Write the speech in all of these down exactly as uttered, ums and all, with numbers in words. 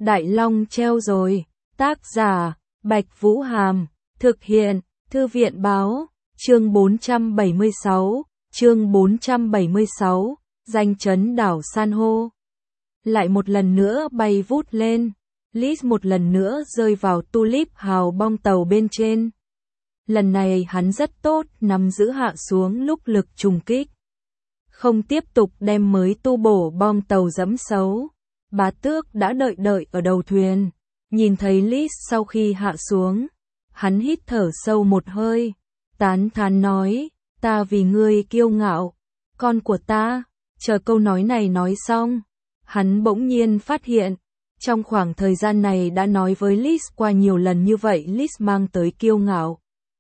Đại Long treo rồi. Tác giả, Bạch Vũ Hàm. Thực hiện, Thư viện báo. Chương bốn trăm bảy mươi sáu. Chương bốn trăm bảy mươi sáu. Danh chấn đảo san hô. Lại một lần nữa bay vút lên. Liz một lần nữa rơi vào Tulip hào bong tàu bên trên. Lần này hắn rất tốt, nắm giữ hạ xuống lúc lực trùng kích. Không tiếp tục đem mới tu bổ bom tàu dẫm xấu. Bá Tước đã đợi đợi ở đầu thuyền. Nhìn thấy Liz sau khi hạ xuống. Hắn hít thở sâu một hơi. Tán thán nói, ta vì ngươi kiêu ngạo. Con của ta. Chờ câu nói này nói xong. Hắn bỗng nhiên phát hiện. Trong khoảng thời gian này đã nói với Liz qua nhiều lần như vậy, Liz mang tới kiêu ngạo.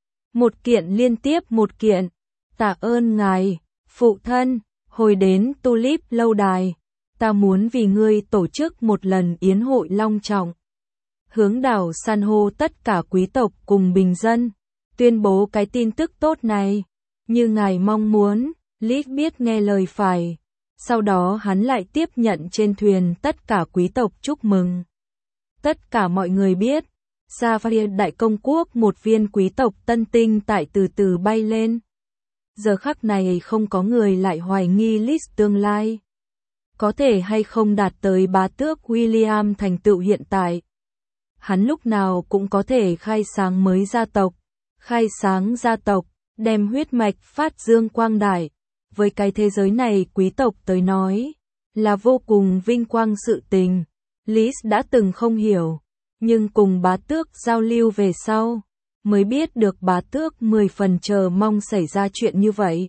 Một kiện liên tiếp một kiện. Tạ ơn ngài, phụ thân, hồi đến Tulip lâu đài. Ta muốn vì ngươi tổ chức một lần yến hội long trọng. Hướng đảo san hô tất cả quý tộc cùng bình dân. Tuyên bố cái tin tức tốt này. Như ngài mong muốn, Liz biết nghe lời phải. Sau đó hắn lại tiếp nhận trên thuyền tất cả quý tộc chúc mừng. Tất cả mọi người biết. Sapphire đại công quốc một viên quý tộc tân tinh tại từ từ bay lên. Giờ khắc này không có người lại hoài nghi Liz tương lai. Có thể hay không đạt tới bá tước William thành tựu hiện tại. Hắn lúc nào cũng có thể khai sáng mới gia tộc. Khai sáng gia tộc, đem huyết mạch phát dương quang đại. Với cái thế giới này quý tộc tới nói, là vô cùng vinh quang sự tình. Liz đã từng không hiểu. Nhưng cùng bá tước giao lưu về sau, mới biết được bá tước mười phần chờ mong xảy ra chuyện như vậy.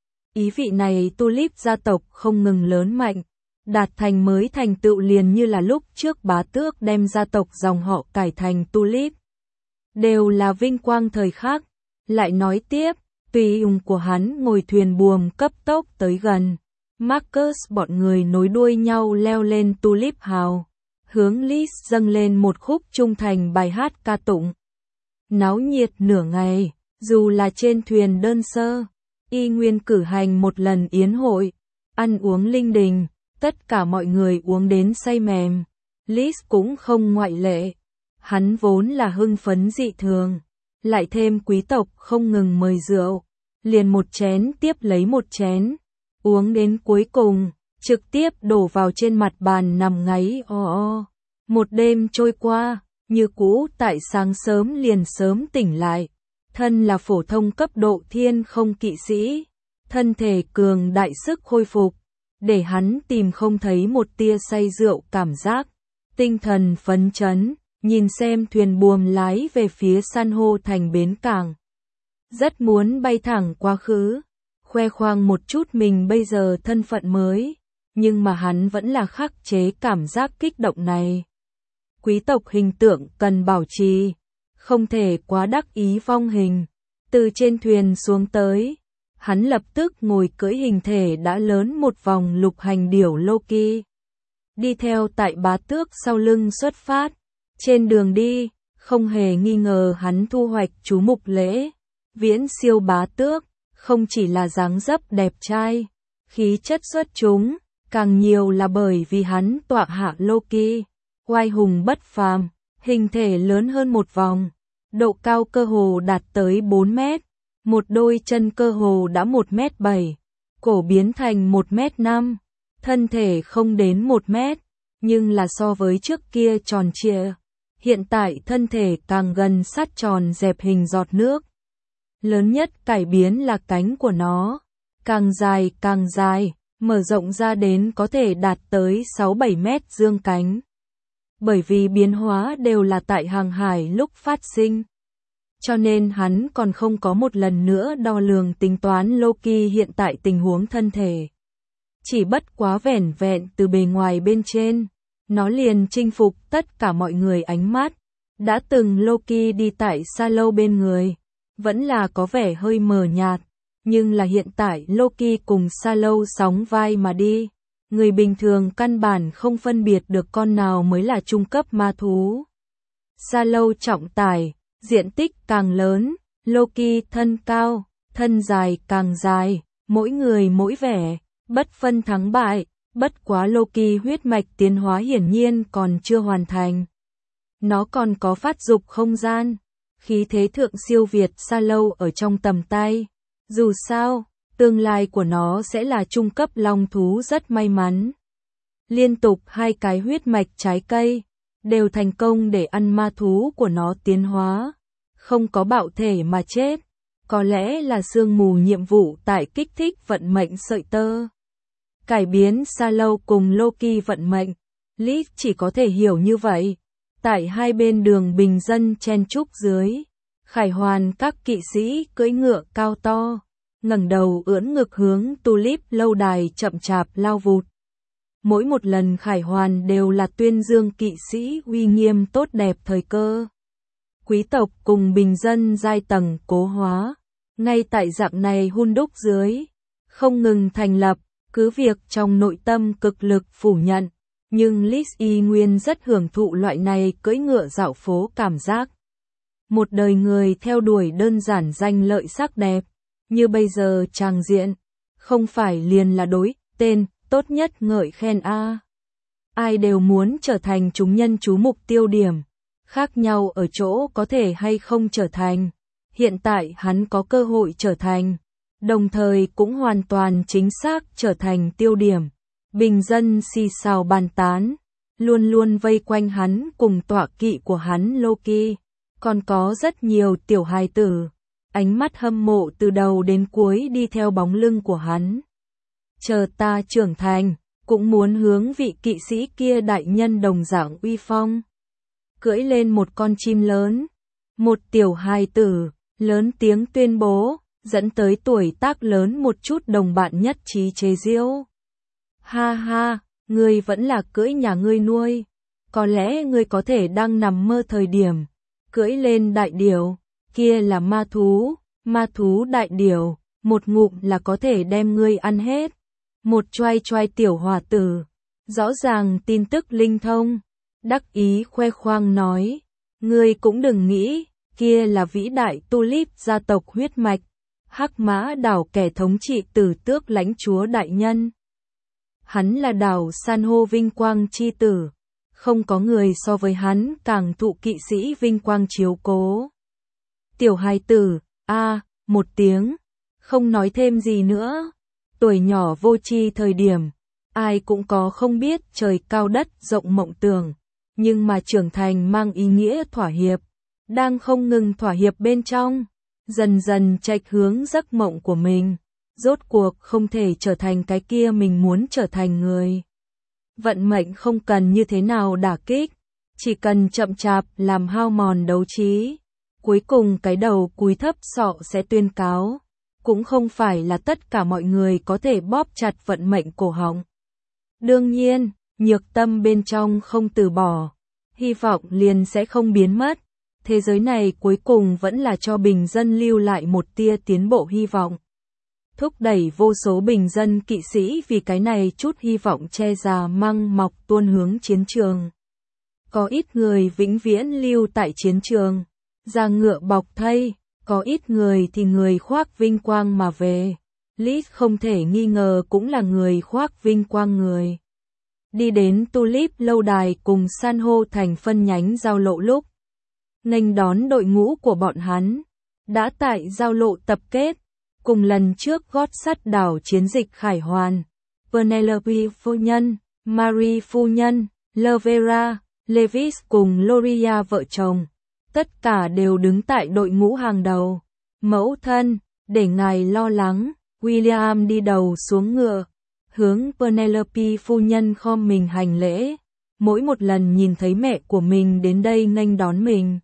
Ý vị này Tulip gia tộc không ngừng lớn mạnh, đạt thành mới thành tựu liền như là lúc trước bá tước đem gia tộc dòng họ cải thành Tulip. Đều là vinh quang thời khắc. Lại nói tiếp, tùy ung của hắn ngồi thuyền buồm cấp tốc tới gần. Marcus bọn người nối đuôi nhau leo lên Tulip hào. Hướng Liz dâng lên một khúc trung thành bài hát ca tụng. Náo nhiệt nửa ngày, dù là trên thuyền đơn sơ, y nguyên cử hành một lần yến hội, ăn uống linh đình, tất cả mọi người uống đến say mềm. Liz cũng không ngoại lệ. Hắn vốn là hưng phấn dị thường, lại thêm quý tộc không ngừng mời rượu, liền một chén tiếp lấy một chén, uống đến cuối cùng. Trực tiếp đổ vào trên mặt bàn nằm ngáy o o. Một đêm trôi qua, như cũ tại sáng sớm liền sớm tỉnh lại. Thân là phổ thông cấp độ thiên không kỵ sĩ. Thân thể cường đại sức khôi phục. Để hắn tìm không thấy một tia say rượu cảm giác. Tinh thần phấn chấn, nhìn xem thuyền buồm lái về phía san hô thành bến cảng. Rất muốn bay thẳng quá khứ. Khoe khoang một chút mình bây giờ thân phận mới. Nhưng mà hắn vẫn là khắc chế cảm giác kích động này. Quý tộc hình tượng cần bảo trì, không thể quá đắc ý vong hình. Từ trên thuyền xuống tới, hắn lập tức ngồi cưỡi hình thể đã lớn một vòng lục hành điểu Loki. Đi theo tại bá tước sau lưng xuất phát. Trên đường đi, không hề nghi ngờ hắn thu hoạch chú mục lễ. Viễn siêu bá tước, không chỉ là dáng dấp đẹp trai, khí chất xuất chúng. Càng nhiều là bởi vì hắn tọa hạ Loki, oai hùng bất phàm, hình thể lớn hơn một vòng, độ cao cơ hồ đạt tới bốn mét, một đôi chân cơ hồ đã một mét bảy, cổ biến thành một mét năm, thân thể không đến một mét, nhưng là so với trước kia tròn trịa, hiện tại thân thể càng gần sát tròn dẹp hình giọt nước. Lớn nhất cải biến là cánh của nó, càng dài càng dài. Mở rộng ra đến có thể đạt tới sáu bảy mét dương cánh. Bởi vì biến hóa đều là tại hàng hải lúc phát sinh. Cho nên hắn còn không có một lần nữa đo lường tính toán Loki hiện tại tình huống thân thể. Chỉ bất quá vẻn vẹn từ bề ngoài bên trên, nó liền chinh phục tất cả mọi người ánh mắt. Đã từng Loki đi tại xa lâu bên người, vẫn là có vẻ hơi mờ nhạt. Nhưng là hiện tại Loki cùng Sa Lâu sóng vai mà đi. Người bình thường căn bản không phân biệt được con nào mới là trung cấp ma thú. Sa Lâu trọng tải, diện tích càng lớn, Loki thân cao, thân dài càng dài, mỗi người mỗi vẻ, bất phân thắng bại, Bất quá Loki huyết mạch tiến hóa hiển nhiên còn chưa hoàn thành. Nó còn có phát dục không gian, khí thế thượng siêu việt xa lâu ở trong tầm tay. Dù sao, tương lai của nó sẽ là trung cấp long thú rất may mắn. Liên tục hai cái huyết mạch trái cây, đều thành công để ăn ma thú của nó tiến hóa. Không có bạo thể mà chết. Có lẽ là sương mù nhiệm vụ tại kích thích vận mệnh sợi tơ. Cải biến xa lâu cùng Loki vận mệnh. Lý chỉ có thể hiểu như vậy. Tại hai bên đường bình dân chen chúc dưới, khải hoàn các kỵ sĩ cưỡi ngựa cao to, ngẩng đầu ưỡn ngực hướng Tulip lâu đài chậm chạp lao vụt. Mỗi một lần khải hoàn đều là tuyên dương kỵ sĩ uy nghiêm tốt đẹp thời cơ. Quý tộc cùng bình dân giai tầng cố hóa, ngay tại dạng này hun đúc dưới, không ngừng thành lập, cứ việc trong nội tâm cực lực phủ nhận. Nhưng Liz y nguyên rất hưởng thụ loại này cưỡi ngựa dạo phố cảm giác. Một đời người theo đuổi đơn giản danh lợi sắc đẹp, như bây giờ tràng diện, không phải liền là đối tên tốt nhất ngợi khen a. Ai đều muốn trở thành chúng nhân chú mục tiêu điểm, khác nhau ở chỗ có thể hay không trở thành. Hiện tại hắn có cơ hội trở thành, đồng thời cũng hoàn toàn chính xác trở thành tiêu điểm. Bình dân xì xào bàn tán, luôn luôn vây quanh hắn cùng tọa kỵ của hắn Loki. Còn có rất nhiều tiểu hài tử, ánh mắt hâm mộ từ đầu đến cuối đi theo bóng lưng của hắn. Chờ ta trưởng thành, cũng muốn hướng vị kỵ sĩ kia đại nhân đồng dạng uy phong. Cưỡi lên một con chim lớn, một tiểu hài tử, lớn tiếng tuyên bố, dẫn tới tuổi tác lớn một chút đồng bạn nhất trí chế giễu. Ha ha, ngươi vẫn là cưỡi nhà ngươi nuôi. Có lẽ ngươi có thể đang nằm mơ thời điểm. Cưỡi lên đại điểu, kia là ma thú, ma thú đại điểu, một ngụm là có thể đem ngươi ăn hết. Một choai choai tiểu hòa tử, rõ ràng tin tức linh thông, đắc ý khoe khoang nói. Ngươi cũng đừng nghĩ, kia là vĩ đại Tulip gia tộc huyết mạch. Hắc Mã đảo kẻ thống trị tử tước lãnh chúa đại nhân. Hắn là đảo san hô vinh quang chi tử, không có người so với hắn càng thụ kỵ sĩ vinh quang chiếu cố. Tiểu hài tử, a, một tiếng, không nói thêm gì nữa. Tuổi nhỏ vô tri thời điểm, ai cũng có không biết trời cao đất rộng mộng tưởng, nhưng mà trưởng thành mang ý nghĩa thỏa hiệp, đang không ngừng thỏa hiệp bên trong, dần dần chệch hướng giấc mộng của mình. Rốt cuộc không thể trở thành cái kia mình muốn trở thành người. Vận mệnh không cần như thế nào đả kích, chỉ cần chậm chạp làm hao mòn đấu trí. Cuối cùng cái đầu cúi thấp sọ sẽ tuyên cáo. Cũng không phải là tất cả mọi người có thể bóp chặt vận mệnh cổ họng. Đương nhiên, nhược tâm bên trong không từ bỏ, hy vọng liền sẽ không biến mất. Thế giới này cuối cùng vẫn là cho bình dân lưu lại một tia tiến bộ hy vọng. Thúc đẩy vô số bình dân kỵ sĩ vì cái này chút hy vọng che già măng mọc tuôn hướng chiến trường. Có ít người vĩnh viễn lưu tại chiến trường, ra ngựa bọc thây, có ít người thì người khoác vinh quang mà về. Liz không thể nghi ngờ cũng là người khoác vinh quang người. Đi đến Tulip lâu đài cùng san hô thành phân nhánh giao lộ lúc. Nghênh đón đội ngũ của bọn hắn, đã tại giao lộ tập kết. Cùng lần trước gót sắt đảo chiến dịch khải hoàn, Penelope phu nhân, Marie phu nhân, Lovera, Levis cùng Loria vợ chồng, tất cả đều đứng tại đội ngũ hàng đầu. Mẫu thân, để ngài lo lắng, William đi đầu xuống ngựa, hướng Penelope phu nhân khom mình hành lễ. Mỗi một lần nhìn thấy mẹ của mình đến đây nghênh đón mình,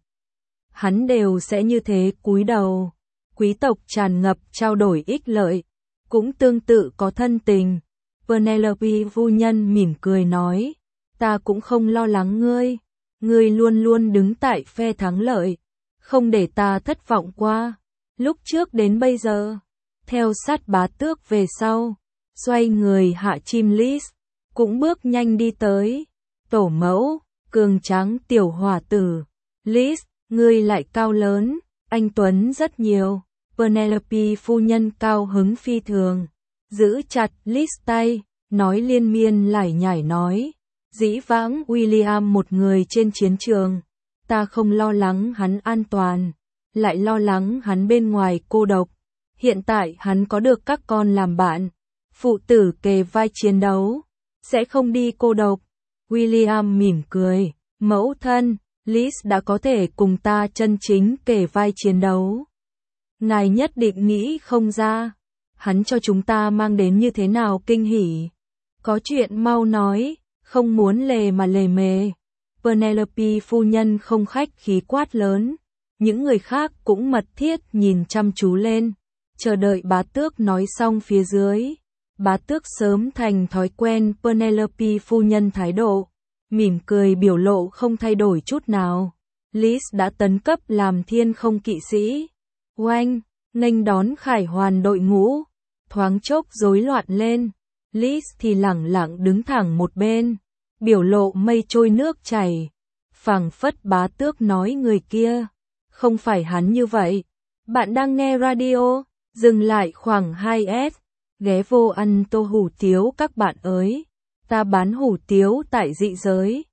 hắn đều sẽ như thế cúi đầu. Quý tộc tràn ngập trao đổi ích lợi, cũng tương tự có thân tình. Penelope phu nhân mỉm cười nói, ta cũng không lo lắng ngươi, ngươi luôn luôn đứng tại phe thắng lợi, không để ta thất vọng qua. Lúc trước đến bây giờ, theo sát bá tước về sau, xoay người hạ chim Liz, cũng bước nhanh đi tới. Tổ mẫu, cường tráng tiểu hòa tử, Liz, ngươi lại cao lớn, anh tuấn rất nhiều. Penelope phu nhân cao hứng phi thường, giữ chặt Liz tay, nói liên miên lải nhải nói, dĩ vãng William một người trên chiến trường, ta không lo lắng hắn an toàn, lại lo lắng hắn bên ngoài cô độc, hiện tại hắn có được các con làm bạn, phụ tử kề vai chiến đấu, sẽ không đi cô độc. William mỉm cười, mẫu thân, Liz đã có thể cùng ta chân chính kề vai chiến đấu. Ngài nhất định nghĩ không ra, hắn cho chúng ta mang đến như thế nào kinh hỉ. Có chuyện mau nói, không muốn lề mà lề mề. Penelope phu nhân không khách khí quát lớn, những người khác cũng mật thiết nhìn chăm chú lên, chờ đợi bá tước nói xong phía dưới. Bá tước sớm thành thói quen Penelope phu nhân thái độ, mỉm cười biểu lộ không thay đổi chút nào. Liz đã tấn cấp làm thiên không kỵ sĩ. Oanh, nghênh đón khải hoàn đội ngũ, thoáng chốc rối loạn lên. Liz thì lẳng lặng đứng thẳng một bên, biểu lộ mây trôi nước chảy. Phảng phất bá tước nói người kia, không phải hắn như vậy. Bạn đang nghe radio, dừng lại khoảng hai S, ghé vô ăn tô hủ tiếu các bạn ơi. Ta bán hủ tiếu tại dị giới.